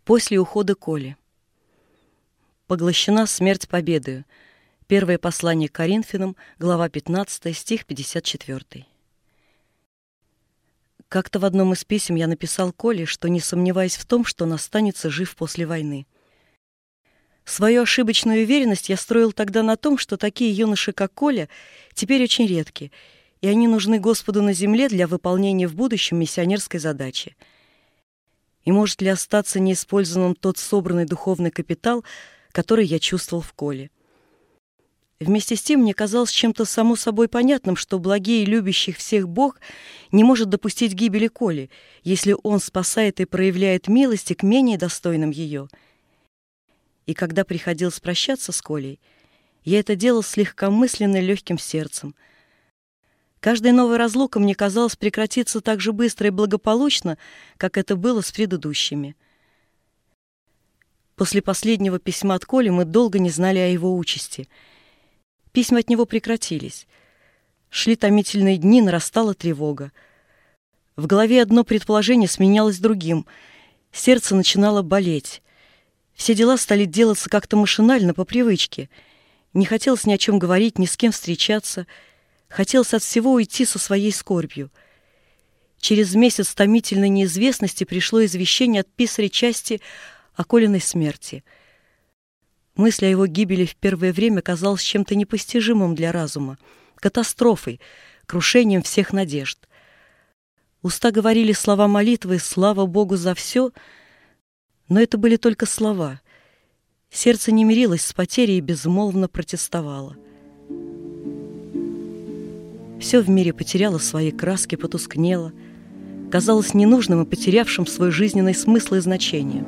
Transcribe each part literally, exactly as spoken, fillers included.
После ухода Коли. Поглощена смерть победою. Первое послание к Коринфянам, глава пятнадцатая, стих пятьдесят четвёртый. Как-то в одном из писем я написал Коле, что не сомневаюсь в том, что он останется жив после войны. Свою ошибочную уверенность я строил тогда на том, что такие юноши, как Коля, теперь очень редки, и они нужны Господу на земле для выполнения в будущем миссионерской задачи. И может ли остаться неиспользованным тот собранный духовный капитал, который я чувствовал в Коле? Вместе с тем мне казалось чем-то само собой понятным, что благий и любящих всех Бог не может допустить гибели Коли, если Он спасает и проявляет милости к менее достойным ее. И когда приходилось прощаться с Колей, я это делал с легкомысленно легким сердцем. Каждая новая разлука мне казалось прекратится так же быстро и благополучно, как это было с предыдущими. После последнего письма от Коли мы долго не знали о его участи. Письма от него прекратились. Шли томительные дни, нарастала тревога. В голове одно предположение сменялось другим. Сердце начинало болеть. Все дела стали делаться как-то машинально, по привычке. Не хотелось ни о чем говорить, ни с кем встречаться. Хотелось от всего уйти со своей скорбью. Через месяц томительной неизвестности пришло извещение от писаря части о Колиной смерти. Мысль о его гибели в первое время казалась чем-то непостижимым для разума, катастрофой, крушением всех надежд. Уста говорили слова молитвы «Слава Богу за все», но это были только слова. Сердце не мирилось с потерей и безмолвно протестовало. Все в мире потеряло свои краски, потускнело, казалось ненужным и потерявшим свой жизненный смысл и значение.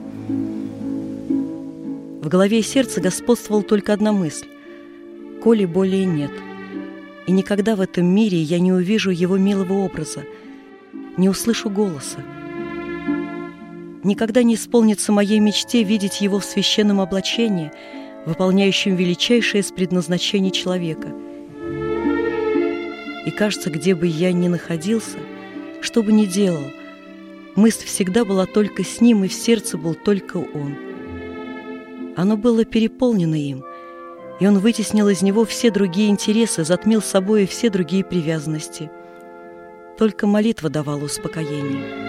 В голове и сердце господствовала только одна мысль — Коли более нет. И никогда в этом мире я не увижу его милого образа, не услышу голоса. Никогда не исполнится моей мечте видеть его в священном облачении, выполняющем величайшее из предназначений человека. И кажется, где бы я ни находился, что бы ни делал, мысль всегда была только с ним, и в сердце был только он. Оно было переполнено им, и он вытеснил из него все другие интересы, затмил собой все другие привязанности. Только молитва давала успокоение.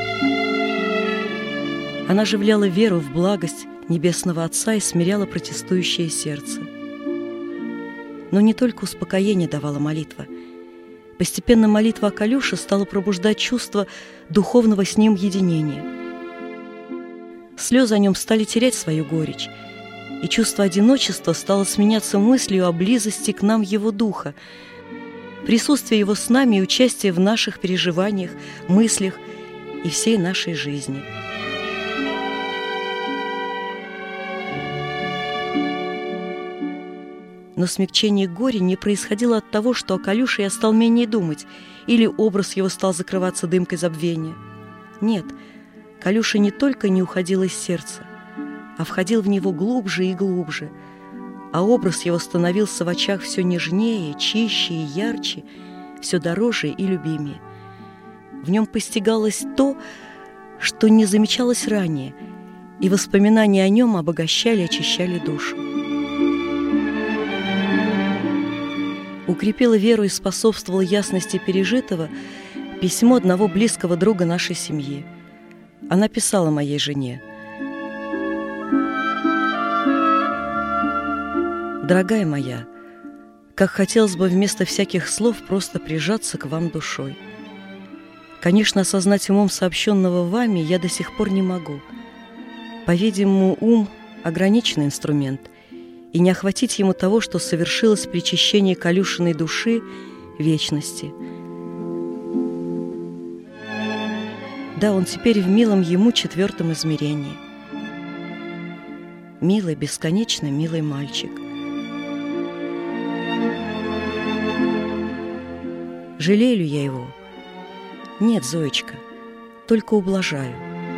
Она оживляла веру в благость Небесного Отца и смиряла протестующее сердце. Но не только успокоение давала молитва. Постепенно молитва о Колюше стала пробуждать чувство духовного с ним единения. Слезы о нем стали терять свою горечь, и чувство одиночества стало сменяться мыслью о близости к нам его духа, присутствие его с нами и участие в наших переживаниях, мыслях и всей нашей жизни. Но смягчение горя не происходило от того, что о Колюше я стал менее думать, или образ его стал закрываться дымкой забвения. Нет, Колюша не только не уходил из сердца, а входил в него глубже и глубже, а образ его становился в очах все нежнее, чище и ярче, все дороже и любимее. В нем постигалось то, что не замечалось ранее, и воспоминания о нем обогащали и очищали душу. Укрепило веру и способствовало ясности пережитого письмо одного близкого друга нашей семьи. Она писала моей жене: «Дорогая моя, как хотелось бы вместо всяких слов просто прижаться к вам душой. Конечно, осознать умом сообщенного вами я до сих пор не могу. По-видимому, ум – ограниченный инструмент, и не охватить ему того, что совершилось при очищении Колюшиной души вечности. Да, он теперь в милом ему четвертом измерении. Милый, бесконечно милый мальчик. Жалею ли я его? Нет, Зоечка, только ублажаю.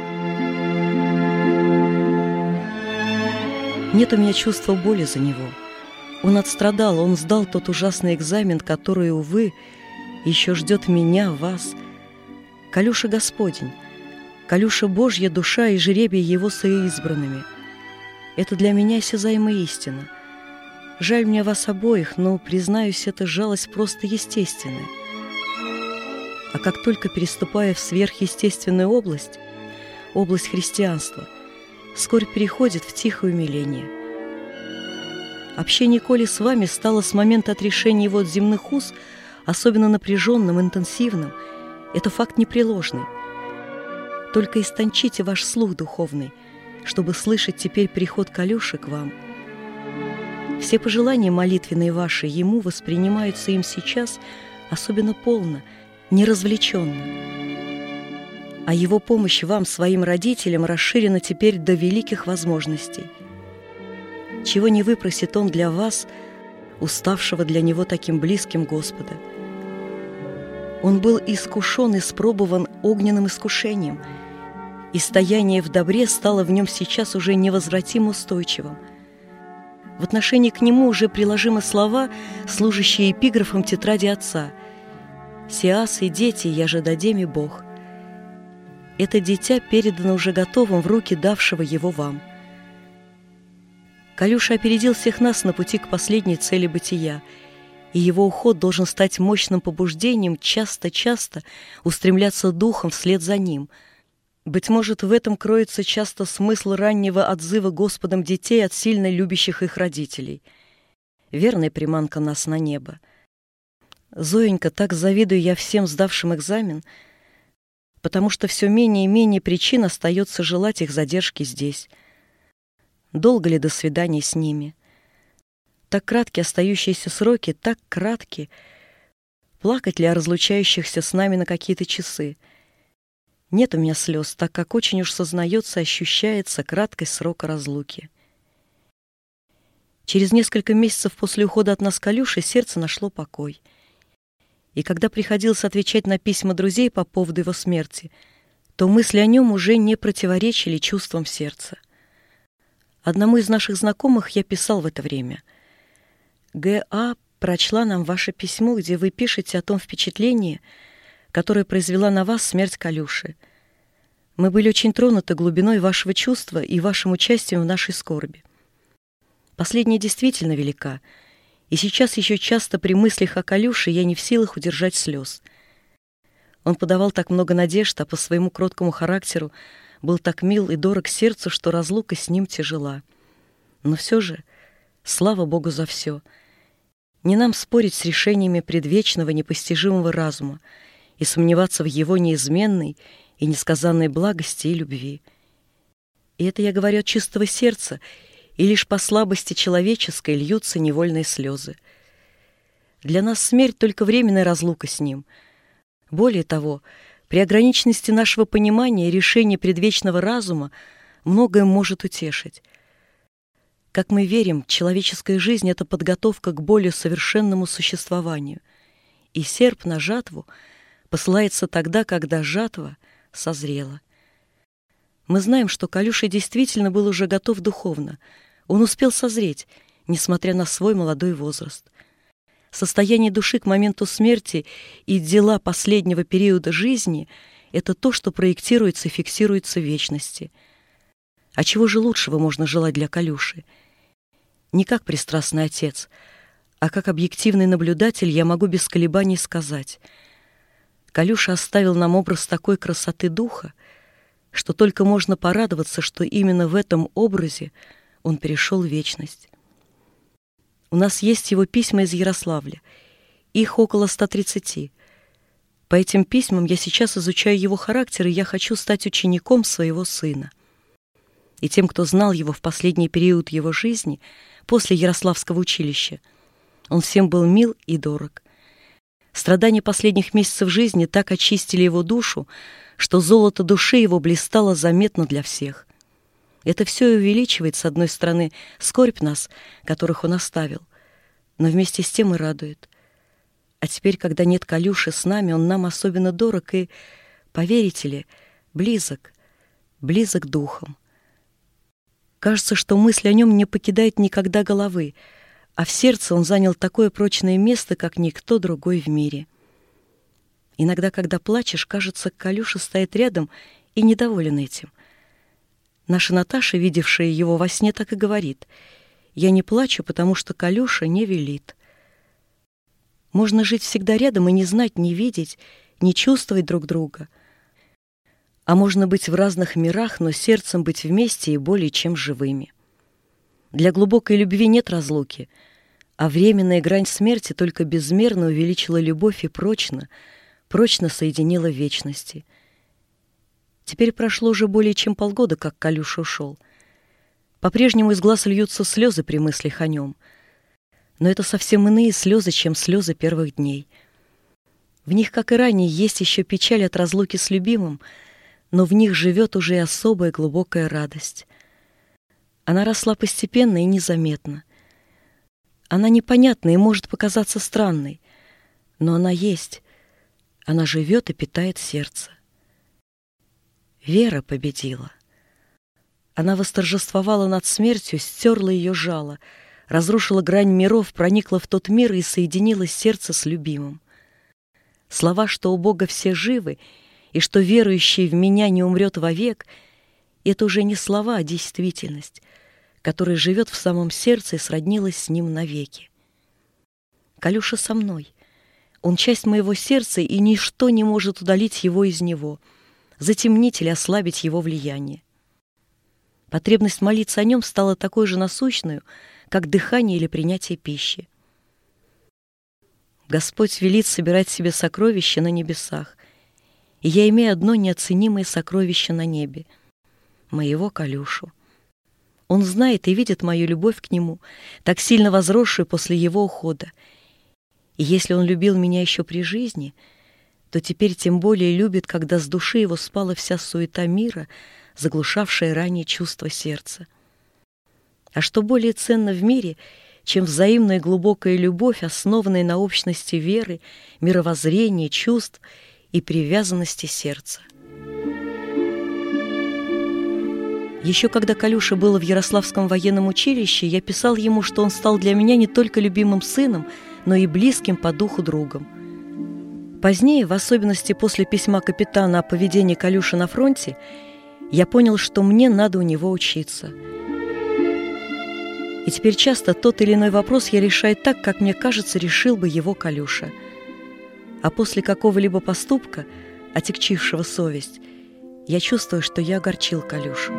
Нет у меня чувства боли за него. Он отстрадал, он сдал тот ужасный экзамен, который, увы, еще ждет меня, вас. Колюша Господень. Калюша Божья душа и жребий его соизбранными. Это для меня осязаемая истина. Жаль мне вас обоих, но, признаюсь, эта жалость просто естественная. А как только переступая в сверхъестественную область, область христианства, скорбь переходит в тихое умиление. Общение Коли с вами стало с момента отрешения его от земных уз особенно напряженным, интенсивным. Это факт непреложный. Только истончите ваш слух духовный, чтобы слышать теперь приход Калюши к вам. Все пожелания молитвенные ваши ему воспринимаются им сейчас особенно полно, неразвлеченно. А его помощь вам, своим родителям, расширена теперь до великих возможностей. Чего не выпросит он для вас, уставшего для него таким близким Господа. Он был искушен, испробован огненным искушением, и стояние в добре стало в нем сейчас уже невозвратимо устойчивым. В отношении к нему уже приложимы слова, служащие эпиграфом тетради отца: «Сиас и дети, я же дадим и Бог». Это дитя передано уже готовым в руки давшего его вам. Калюша опередил всех нас на пути к последней цели бытия, и его уход должен стать мощным побуждением часто-часто устремляться духом вслед за ним. Быть может, в этом кроется часто смысл раннего отзыва Господом детей от сильно любящих их родителей. Верная приманка нас на небо. Зоенька, так завидую я всем сдавшим экзамен, потому что все менее и менее причин остается желать их задержки здесь. Долго ли до свидания с ними? Так кратки остающиеся сроки, так кратки. Плакать ли о разлучающихся с нами на какие-то часы? Нет у меня слез, так как очень уж сознается, ощущается краткость срока разлуки. Через несколько месяцев после ухода от нас Калюши сердце нашло покой. И когда приходилось отвечать на письма друзей по поводу его смерти, то мысли о нем уже не противоречили чувствам сердца. Одному из наших знакомых я писал в это время: «Г.А. прочла нам ваше письмо, где вы пишете о том впечатлении, которое произвела на вас смерть Калюши. Мы были очень тронуты глубиной вашего чувства и вашим участием в нашей скорби. Последняя действительно велика, и сейчас еще часто при мыслях о Калюше я не в силах удержать слез. Он подавал так много надежд, а по своему кроткому характеру был так мил и дорог сердцу, что разлука с ним тяжела. Но все же, слава Богу за все. Не нам спорить с решениями предвечного непостижимого разума и сомневаться в его неизменной и несказанной благости и любви. И это я говорю от чистого сердца, и лишь по слабости человеческой льются невольные слезы. Для нас смерть — только временная разлука с ним. Более того, при ограниченности нашего понимания и решения предвечного разума многое может утешить. Как мы верим, человеческая жизнь — это подготовка к более совершенному существованию, и серп на жатву посылается тогда, когда жатва созрела. Мы знаем, что Калюша действительно был уже готов духовно. Он успел созреть, несмотря на свой молодой возраст. Состояние души к моменту смерти и дела последнего периода жизни — это то, что проектируется и фиксируется в вечности. А чего же лучшего можно желать для Калюши? Не как пристрастный отец, а как объективный наблюдатель я могу без колебаний сказать: Калюша оставил нам образ такой красоты духа, что только можно порадоваться, что именно в этом образе он перешел в вечность. У нас есть его письма из Ярославля. Их около ста тридцати. По этим письмам я сейчас изучаю его характер, и я хочу стать учеником своего сына. И тем, кто знал его в последний период его жизни, после Ярославского училища, он всем был мил и дорог. Страдания последних месяцев жизни так очистили его душу, что золото души его блистало заметно для всех. Это все и увеличивает, с одной стороны, скорбь нас, которых он оставил, но вместе с тем и радует. А теперь, когда нет Калюши с нами, он нам особенно дорог и, поверите ли, близок, близок духом. Кажется, что мысль о нем не покидает никогда головы, а в сердце он занял такое прочное место, как никто другой в мире. Иногда, когда плачешь, кажется, Калюша стоит рядом и недоволен этим. Наша Наташа, видевшая его во сне, так и говорит: «Я не плачу, потому что Калюша не велит». Можно жить всегда рядом и не знать, не видеть, не чувствовать друг друга. А можно быть в разных мирах, но сердцем быть вместе и более чем живыми. Для глубокой любви нет разлуки, а временная грань смерти только безмерно увеличила любовь и прочно, прочно соединила в вечности. Теперь прошло уже более чем полгода, как Калюша ушел. По-прежнему из глаз льются слезы при мыслях о нем. Но это совсем иные слезы, чем слезы первых дней. В них, как и ранее, есть еще печаль от разлуки с любимым, но в них живет уже и особая глубокая радость. Она росла постепенно и незаметно. Она непонятна и может показаться странной, но она есть. Она живет и питает сердце. Вера победила. Она восторжествовала над смертью, стерла ее жало, разрушила грань миров, проникла в тот мир и соединила сердце с любимым. Слова, что у Бога все живы, и что верующий в меня не умрет вовек, это уже не слова, а действительность, которая живет в самом сердце и сроднилась с ним навеки. Калюша со мной. Он часть моего сердца, и ничто не может удалить его из него, затемнить или ослабить его влияние. Потребность молиться о нем стала такой же насущной, как дыхание или принятие пищи. Господь велит собирать себе сокровища на небесах, и я имею одно неоценимое сокровище на небе — моего Калюшу. Он знает и видит мою любовь к нему, так сильно возросшую после его ухода. И если он любил меня еще при жизни, то теперь тем более любит, когда с души его спала вся суета мира, заглушавшая ранее чувство сердца. А что более ценно в мире, чем взаимная глубокая любовь, основанная на общности веры, мировоззрения, чувств и привязанности сердца? Еще когда Калюша был в Ярославском военном училище, я писал ему, что он стал для меня не только любимым сыном, но и близким по духу другом. Позднее, в особенности после письма капитана о поведении Калюши на фронте, я понял, что мне надо у него учиться. И теперь часто тот или иной вопрос я решаю так, как мне кажется, решил бы его Калюша. А после какого-либо поступка, отягчившего совесть, я чувствую, что я огорчил Калюшу.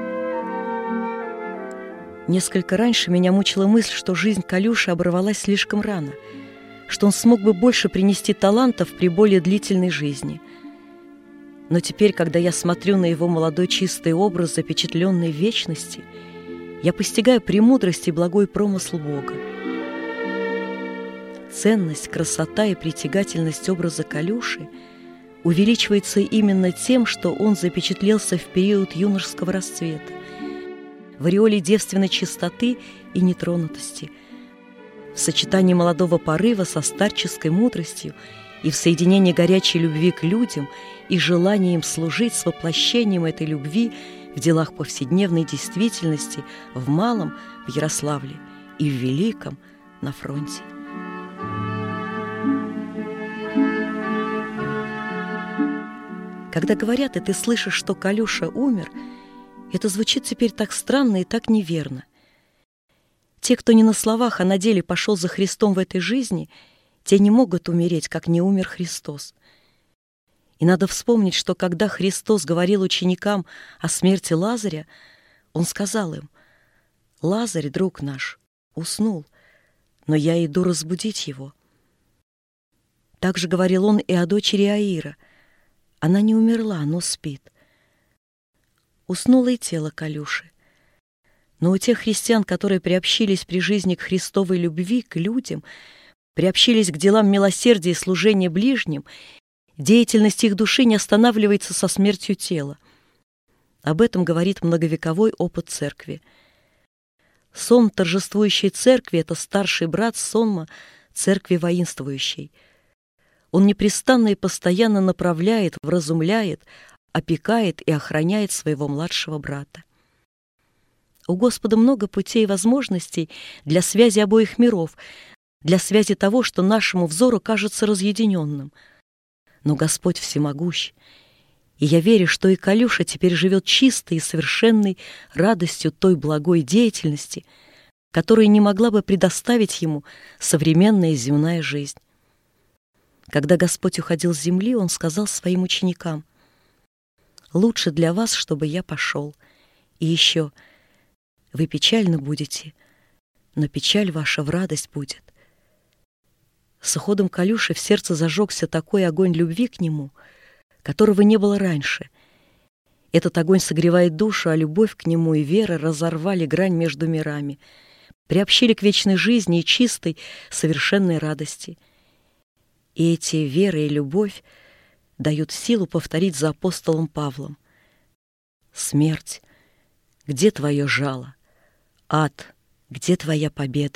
Несколько раньше меня мучила мысль, что жизнь Калюши оборвалась слишком рано, что он смог бы больше принести талантов при более длительной жизни. Но теперь, когда я смотрю на его молодой чистый образ, запечатленный в вечности, я постигаю премудрость и благой промысл Бога. Ценность, красота и притягательность образа Калюши увеличивается именно тем, что он запечатлелся в период юношеского расцвета, в ореоле девственной чистоты и нетронутости, в сочетании молодого порыва со старческой мудростью и в соединении горячей любви к людям и желания им служить с воплощением этой любви в делах повседневной действительности в малом, в Ярославле, и в великом, на фронте. Когда говорят, и ты слышишь, что Калюша умер, это звучит теперь так странно и так неверно. Те, кто не на словах, а на деле пошел за Христом в этой жизни, те не могут умереть, как не умер Христос. И надо вспомнить, что когда Христос говорил ученикам о смерти Лазаря, Он сказал им: «Лазарь, друг наш, уснул, но я иду разбудить его». Также говорил Он и о дочери Аира. Она не умерла, но спит. Уснуло и тело Калюши. Но у тех христиан, которые приобщились при жизни к Христовой любви, к людям, приобщились к делам милосердия и служения ближним, деятельность их души не останавливается со смертью тела. Об этом говорит многовековой опыт церкви. Сон торжествующей церкви — это старший брат сонма церкви воинствующей. Он непрестанно и постоянно направляет, вразумляет, опекает и охраняет своего младшего брата. У Господа много путей и возможностей для связи обоих миров, для связи того, что нашему взору кажется разъединенным. Но Господь всемогущ, И я верю, что и Колюша теперь живет чистой и совершенной радостью той благой деятельности, которую не могла бы предоставить ему современная земная жизнь. Когда Господь уходил с земли, Он сказал своим ученикам: «Лучше для вас, чтобы я пошел. И еще, вы печально будете, но печаль ваша в радость будет». С уходом Колюши в сердце зажегся такой огонь любви к нему, которого не было раньше. Этот огонь согревает душу, а любовь к нему и вера разорвали грань между мирами, приобщили к вечной жизни и чистой, совершенной радости. И эти вера и любовь дают силу повторить за апостолом Павлом: «Смерть, где твое жало? Ад, где твоя победа?»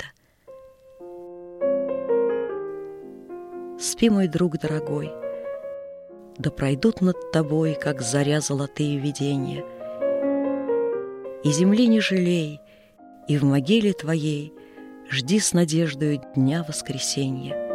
Спи, мой друг дорогой, да пройдут над тобой, как заря, золотые видения. И земли не жалей, и в могиле твоей жди с надеждою дня воскресенья.